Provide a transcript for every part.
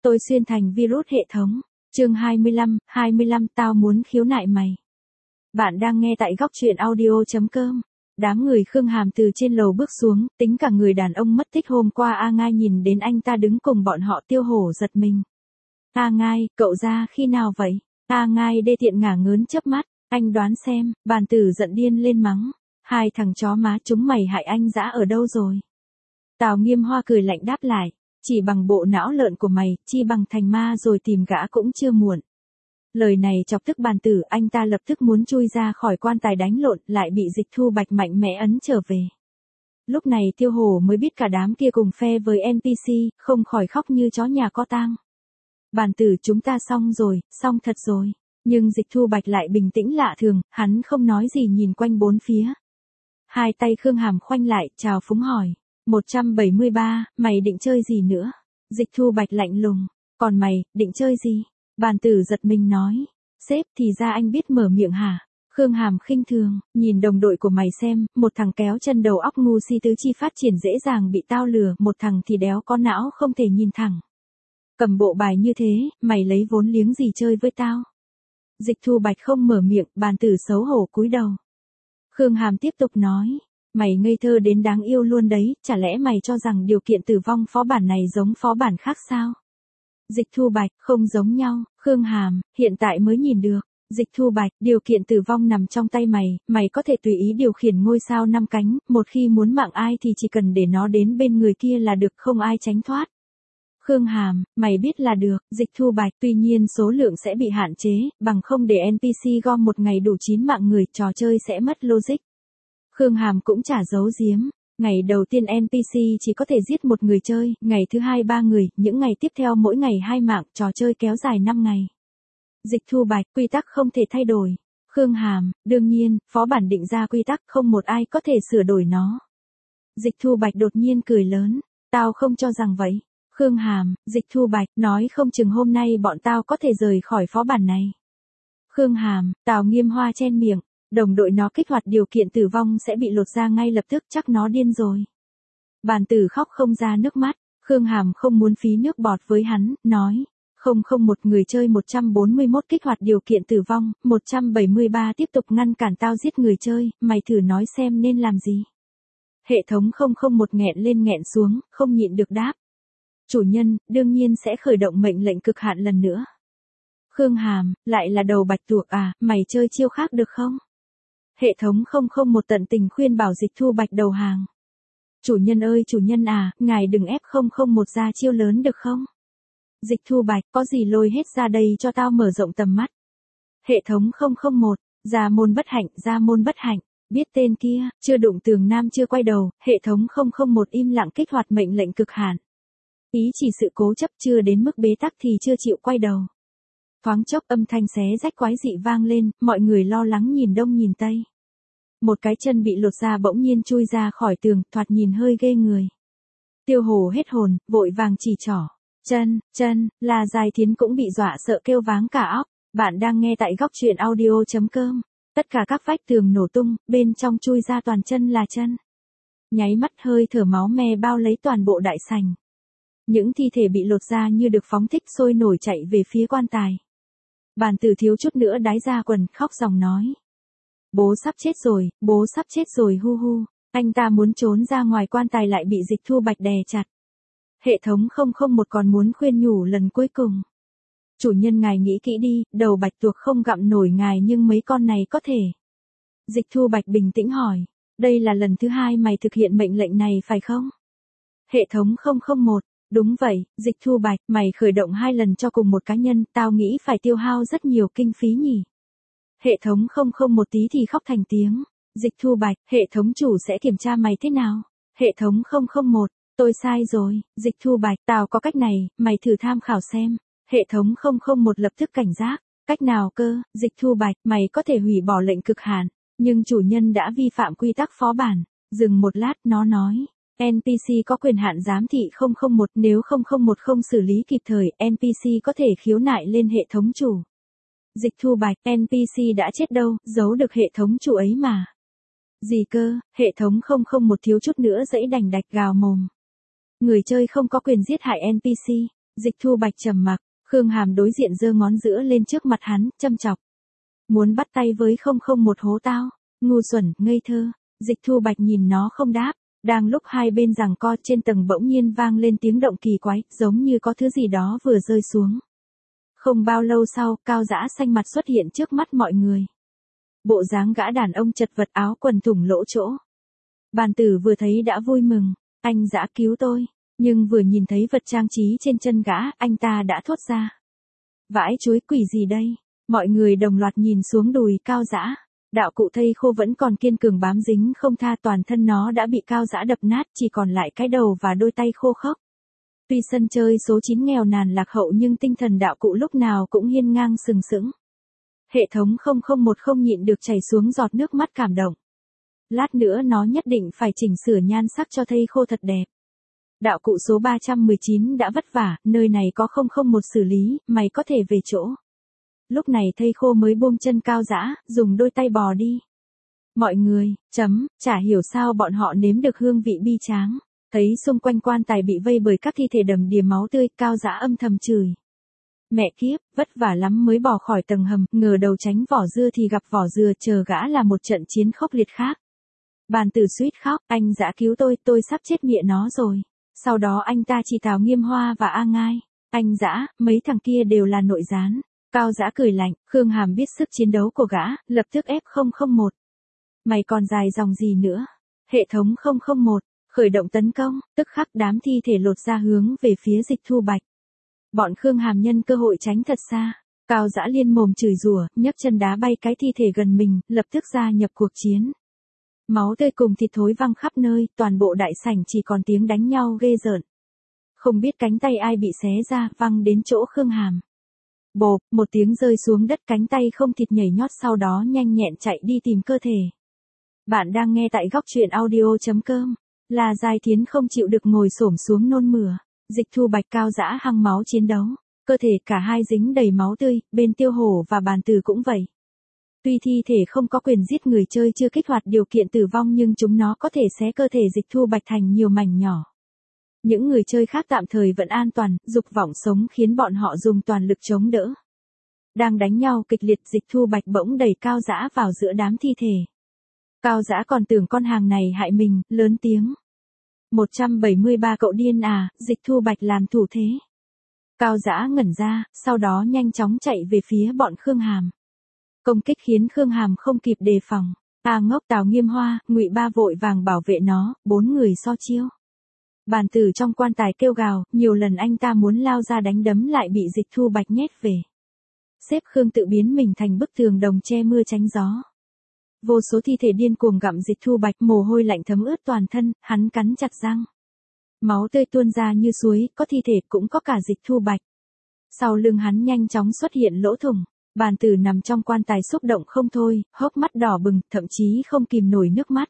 Tôi xuyên thành virus hệ thống. Chương 25, tao muốn khiếu nại mày. Bạn đang nghe tại góc truyện audio.com. Đám người Khương Hàm từ trên lầu bước xuống, tính cả người đàn ông mất tích hôm qua A Ngai nhìn đến anh ta đứng cùng bọn họ Tiêu Hổ giật mình. A Ngai, cậu ra khi nào vậy? A Ngai đê tiện ngả ngớn chớp mắt, anh đoán xem, bàn tử giận điên lên mắng. Hai thằng chó má chúng mày hại anh dã ở đâu rồi? Tào Nghiêm Hoa cười lạnh đáp lại. Chỉ bằng bộ não lợn của mày, chi bằng thành ma rồi tìm gã cũng chưa muộn. Lời này chọc tức bàn tử, anh ta lập tức muốn chui ra khỏi quan tài đánh lộn, lại bị Dịch Thu Bạch mạnh mẽ ấn trở về. Lúc này Tiêu Hổ mới biết cả đám kia cùng phe với NPC, không khỏi khóc như chó nhà có tang. Bàn tử, chúng ta xong rồi, xong thật rồi. Nhưng Dịch Thu Bạch lại bình tĩnh lạ thường, hắn không nói gì nhìn quanh bốn phía. Hai tay Khương Hàm khoanh lại, chào phúng hỏi. 173, mày định chơi gì nữa? Dịch Thu Bạch lạnh lùng. Còn mày, định chơi gì? Bàn tử giật mình nói. Sếp, thì ra anh biết mở miệng hả? Khương Hàm khinh thường, nhìn đồng đội của mày xem, một thằng kéo chân đầu óc ngu si tứ chi phát triển dễ dàng bị tao lừa, một thằng thì đéo có não không thể nhìn thẳng. Cầm bộ bài như thế, mày lấy vốn liếng gì chơi với tao? Dịch Thu Bạch không mở miệng, bàn tử xấu hổ cúi đầu. Khương Hàm tiếp tục nói. Mày ngây thơ đến đáng yêu luôn đấy, chả lẽ mày cho rằng điều kiện tử vong phó bản này giống phó bản khác sao? Dịch Thu Bạch, không giống nhau. Khương Hàm, hiện tại mới nhìn được. Dịch Thu Bạch, điều kiện tử vong nằm trong tay mày, mày có thể tùy ý điều khiển ngôi sao 5 cánh, một khi muốn mạng ai thì chỉ cần để nó đến bên người kia là được, không ai tránh thoát. Khương Hàm, mày biết là được. Dịch Thu Bạch, tuy nhiên số lượng sẽ bị hạn chế, bằng không để NPC gom một ngày đủ 9 mạng người, trò chơi sẽ mất logic. Khương Hàm cũng chả giấu giếm. Ngày đầu tiên NPC chỉ có thể giết một người chơi, ngày thứ hai 3 người, những ngày tiếp theo mỗi ngày 2 mạng, trò chơi kéo dài 5 ngày. Dịch Thu Bạch, quy tắc không thể thay đổi. Khương Hàm, đương nhiên, phó bản định ra quy tắc không một ai có thể sửa đổi nó. Dịch Thu Bạch đột nhiên cười lớn. Tao không cho rằng vậy. Khương Hàm, Dịch Thu Bạch, nói không chừng hôm nay bọn tao có thể rời khỏi phó bản này. Khương Hàm, Tào Nghiêm Hoa chen miệng. Đồng đội nó kích hoạt điều kiện tử vong sẽ bị lột ra ngay lập tức, chắc nó điên rồi. Bàn tử khóc không ra nước mắt, Khương Hàm không muốn phí nước bọt với hắn, nói. Một người chơi 141 kích hoạt điều kiện tử vong, 173 tiếp tục ngăn cản tao giết người chơi, mày thử nói xem nên làm gì. Hệ thống 001 nghẹn lên nghẹn xuống, không nhịn được đáp. Chủ nhân, đương nhiên sẽ khởi động mệnh lệnh cực hạn lần nữa. Khương Hàm, lại là đầu bạch tuộc à, mày chơi chiêu khác được không? Hệ thống 001 tận tình khuyên bảo Dịch Thu Bạch đầu hàng. Chủ nhân ơi chủ nhân à, ngài đừng ép 001 ra chiêu lớn được không? Dịch Thu Bạch, có gì lôi hết ra đây cho tao mở rộng tầm mắt. Hệ thống 001, ra môn bất hạnh, biết tên kia, chưa đụng tường nam chưa quay đầu, hệ thống 001 im lặng kích hoạt mệnh lệnh cực hạn. Ý chỉ sự cố chấp chưa đến mức bế tắc thì chưa chịu quay đầu. Thoáng chốc âm thanh xé rách quái dị vang lên, mọi người lo lắng nhìn đông nhìn tây. Một cái chân bị lột ra bỗng nhiên chui ra khỏi tường, thoạt nhìn hơi ghê người. Tiêu Hổ hết hồn, vội vàng chỉ trỏ. Chân, là Giai Thiến cũng bị dọa sợ kêu váng cả óc. Bạn đang nghe tại góc truyện audio.com. Tất cả các vách tường nổ tung, bên trong chui ra toàn chân là chân. Nháy mắt hơi thở máu me bao lấy toàn bộ đại sảnh. Những thi thể bị lột ra như được phóng thích sôi nổi chạy về phía quan tài. Bàn tử thiếu chút nữa đái ra quần, khóc ròng nói. Bố sắp chết rồi hu hu. Anh ta muốn trốn ra ngoài quan tài lại bị Dịch Thu Bạch đè chặt. Hệ thống 001 còn muốn khuyên nhủ lần cuối cùng. Chủ nhân ngài nghĩ kỹ đi, đầu bạch tuộc không gặm nổi ngài nhưng mấy con này có thể. Dịch Thu Bạch bình tĩnh hỏi. Đây là lần thứ 2 mày thực hiện mệnh lệnh này phải không? Hệ thống 001. Đúng vậy, Dịch Thu Bạch, mày khởi động 2 lần cho cùng một cá nhân, tao nghĩ phải tiêu hao rất nhiều kinh phí nhỉ. Hệ thống 001 tí thì khóc thành tiếng. Dịch Thu Bạch, hệ thống chủ sẽ kiểm tra mày thế nào? Hệ thống 001, tôi sai rồi. Dịch Thu Bạch, tao có cách này, mày thử tham khảo xem. Hệ thống 001 lập tức cảnh giác. Cách nào cơ? Dịch Thu Bạch, mày có thể hủy bỏ lệnh cực hạn, nhưng chủ nhân đã vi phạm quy tắc phó bản. Dừng một lát, nó nói. NPC có quyền hạn giám thị 001, nếu 001 không xử lý kịp thời, NPC có thể khiếu nại lên hệ thống chủ. Dịch Thu Bạch, NPC đã chết đâu, giấu được hệ thống chủ ấy mà. Gì cơ, hệ thống 001 thiếu chút nữa dẫy đành đạch gào mồm. Người chơi không có quyền giết hại NPC. Dịch Thu Bạch trầm mặc, Khương Hàm đối diện giơ ngón giữa lên trước mặt hắn, châm chọc. Muốn bắt tay với 001 hố tao, ngu xuẩn, ngây thơ. Dịch Thu Bạch nhìn nó không đáp, đang lúc hai bên giằng co trên tầng bỗng nhiên vang lên tiếng động kỳ quái, giống như có thứ gì đó vừa rơi xuống. Không bao lâu sau, Cao Dã xanh mặt xuất hiện trước mắt mọi người. Bộ dáng gã đàn ông chật vật, áo quần thủng lỗ chỗ. Bàn tử vừa thấy đã vui mừng, anh Dã cứu tôi, nhưng vừa nhìn thấy vật trang trí trên chân gã, anh ta đã thốt ra. Vãi chuối, quỷ gì đây? Mọi người đồng loạt nhìn xuống đùi Cao Dã. Đạo cụ thây khô vẫn còn kiên cường bám dính không tha, toàn thân nó đã bị Cao Dã đập nát, chỉ còn lại cái đầu và đôi tay khô khốc. Tuy sân chơi số 9 nghèo nàn lạc hậu nhưng tinh thần đạo cụ lúc nào cũng hiên ngang sừng sững. Hệ thống 001 không nhịn được chảy xuống giọt nước mắt cảm động. Lát nữa nó nhất định phải chỉnh sửa nhan sắc cho thây khô thật đẹp. Đạo cụ số 319 đã vất vả, nơi này có 001 xử lý, mày có thể về chỗ. Lúc này thây khô mới buông chân Cao Dã, dùng đôi tay bò đi. Mọi người, chả hiểu sao bọn họ nếm được hương vị bi tráng. Thấy xung quanh quan tài bị vây bởi các thi thể đầm đìa máu tươi, Cao Dã âm thầm chửi. Mẹ kiếp, vất vả lắm mới bỏ khỏi tầng hầm, ngờ đầu tránh vỏ dưa thì gặp vỏ dừa, chờ gã là một trận chiến khốc liệt khác. Bàn tử suýt khóc, anh Dã cứu tôi sắp chết mẹ nó rồi. Sau đó anh ta chỉ Tào Nghiêm Hoa và A Ngai. Anh Dã, mấy thằng kia đều là nội gián. Cao Dã cười lạnh, Khương Hàm biết sức chiến đấu của gã, lập tức ép 001. Mày còn dài dòng gì nữa? Hệ thống 001, khởi động tấn công, tức khắc đám thi thể lột ra hướng về phía Dịch Thu Bạch. Bọn Khương Hàm nhân cơ hội tránh thật xa. Cao Dã liên mồm chửi rủa, nhấc chân đá bay cái thi thể gần mình, lập tức gia nhập cuộc chiến. Máu tươi cùng thịt thối văng khắp nơi, toàn bộ đại sảnh chỉ còn tiếng đánh nhau ghê rợn. Không biết cánh tay ai bị xé ra, văng đến chỗ Khương Hàm. Bộp, một tiếng rơi xuống đất, cánh tay không thịt nhảy nhót, sau đó nhanh nhẹn chạy đi tìm cơ thể. Bạn đang nghe tại góc truyện audio.com. Là Giai Thiến không chịu được ngồi xổm xuống nôn mửa. Dịch Thu Bạch Cao Dã hăng máu chiến đấu. Cơ thể cả hai dính đầy máu tươi, bên Tiêu Hổ và Bàn Tử cũng vậy. Tuy thi thể không có quyền giết người chơi chưa kích hoạt điều kiện tử vong nhưng chúng nó có thể xé cơ thể Dịch Thu Bạch thành nhiều mảnh nhỏ. Những người chơi khác tạm thời vẫn an toàn, dục vọng sống khiến bọn họ dùng toàn lực chống đỡ. Đang đánh nhau kịch liệt, Dịch Thu Bạch bỗng đẩy Cao Dã vào giữa đám thi thể. Cao Dã còn tưởng con hàng này hại mình, lớn tiếng. 173 cậu điên à, Dịch Thu Bạch làm thủ thế. Cao Dã ngẩn ra, sau đó nhanh chóng chạy về phía bọn Khương Hàm. Công kích khiến Khương Hàm không kịp đề phòng. A Ngốc, Tào Nghiêm Hoa, Ngụy Ba vội vàng bảo vệ nó, 4 người so chiêu. Bàn tử trong quan tài kêu gào, nhiều lần anh ta muốn lao ra đánh đấm lại bị Dịch Thu Bạch nhét về. Xếp Khương tự biến mình thành bức tường đồng che mưa tránh gió. Vô số thi thể điên cuồng gặm Dịch Thu Bạch, mồ hôi lạnh thấm ướt toàn thân, hắn cắn chặt răng. Máu tươi tuôn ra như suối, có thi thể cũng có cả Dịch Thu Bạch. Sau lưng hắn nhanh chóng xuất hiện lỗ thủng. Bàn tử nằm trong quan tài xúc động không thôi, hốc mắt đỏ bừng, thậm chí không kìm nổi nước mắt.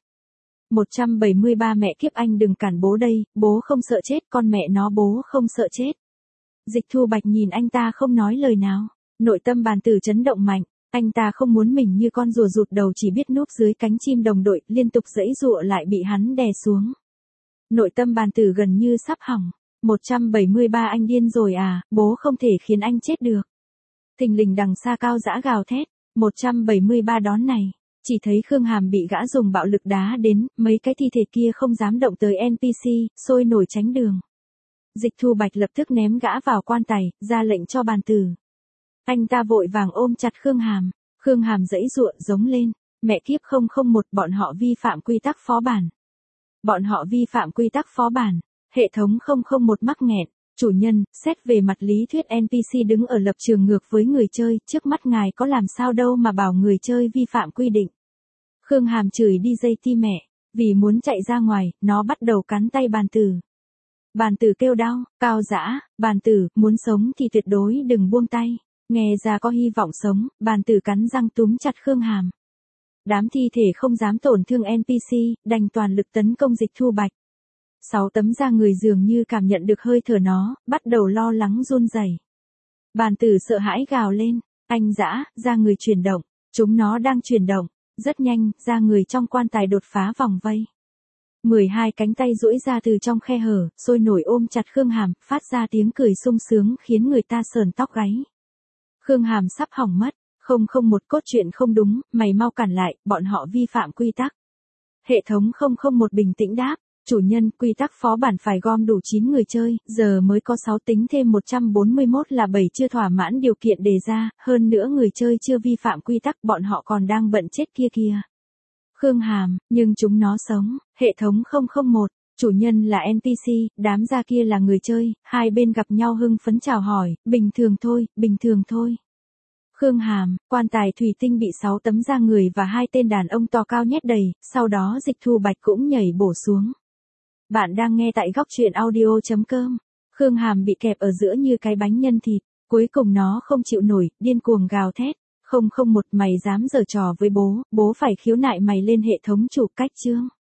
173 mẹ kiếp, anh đừng cản bố đây, bố không sợ chết, con mẹ nó bố không sợ chết. Dịch Thu Bạch nhìn anh ta không nói lời nào. Nội tâm Bàn tử chấn động mạnh, anh ta không muốn mình như con rùa rụt đầu chỉ biết núp dưới cánh chim đồng đội, liên tục giãy giụa lại bị hắn đè xuống. Nội tâm Bàn tử gần như sắp hỏng. 173 anh điên rồi à, bố không thể khiến anh chết được. Thình lình đằng xa Cao Dã gào thét, 173 đón này, chỉ thấy Khương Hàm bị gã dùng bạo lực đá đến, mấy cái thi thể kia không dám động tới NPC, sôi nổi tránh đường. Dịch Thu Bạch lập tức ném gã vào quan tài, ra lệnh cho Bàn tử. Anh ta vội vàng ôm chặt Khương Hàm giãy giụa giống lên, mẹ kiếp 001, bọn họ vi phạm quy tắc phó bản. Bọn họ vi phạm quy tắc phó bản, hệ thống 001 mắc nghẹn. Chủ nhân, xét về mặt lý thuyết NPC đứng ở lập trường ngược với người chơi, trước mắt ngài có làm sao đâu mà bảo người chơi vi phạm quy định. Khương Hàm chửi đi dây ti mẹ, vì muốn chạy ra ngoài, nó bắt đầu cắn tay Bàn tử. Bàn tử kêu đau, Cao Dã, Bàn tử, muốn sống thì tuyệt đối đừng buông tay. Nghe ra có hy vọng sống, Bàn tử cắn răng túm chặt Khương Hàm. Đám thi thể không dám tổn thương NPC, đành toàn lực tấn công Dịch Thu Bạch. 6 tấm da người dường như cảm nhận được hơi thở nó, bắt đầu lo lắng run rẩy. Bàn tử sợ hãi gào lên, anh Dã, da người chuyển động, chúng nó đang chuyển động, rất nhanh, da người trong quan tài đột phá vòng vây. 12 cánh tay duỗi ra từ trong khe hở, sôi nổi ôm chặt Khương Hàm, phát ra tiếng cười sung sướng khiến người ta sờn tóc gáy. Khương Hàm sắp hỏng mất, 001 cốt truyện không đúng, mày mau cản lại, bọn họ vi phạm quy tắc. Hệ thống 001 bình tĩnh đáp, chủ nhân, quy tắc phó bản phải gom đủ 9 người chơi, giờ mới có 6 tính thêm 141 là 7 chưa thỏa mãn điều kiện đề ra, hơn nữa người chơi chưa vi phạm quy tắc, bọn họ còn đang bận chết kia kìa. Khương Hàm, nhưng chúng nó sống, hệ thống 001, chủ nhân là NPC, đám gia kia là người chơi, hai bên gặp nhau hưng phấn chào hỏi, bình thường thôi, bình thường thôi. Khương Hàm, quan tài thủy tinh bị 6 tấm da người và 2 tên đàn ông to cao nhét đầy, sau đó Dịch Thu Bạch cũng nhảy bổ xuống. Bạn đang nghe tại góc truyện audio.com. Khương Hàm bị kẹp ở giữa như cái bánh nhân thịt, cuối cùng nó không chịu nổi, điên cuồng gào thét. 001 mày dám giở trò với bố phải khiếu nại mày lên hệ thống chủ cách chương.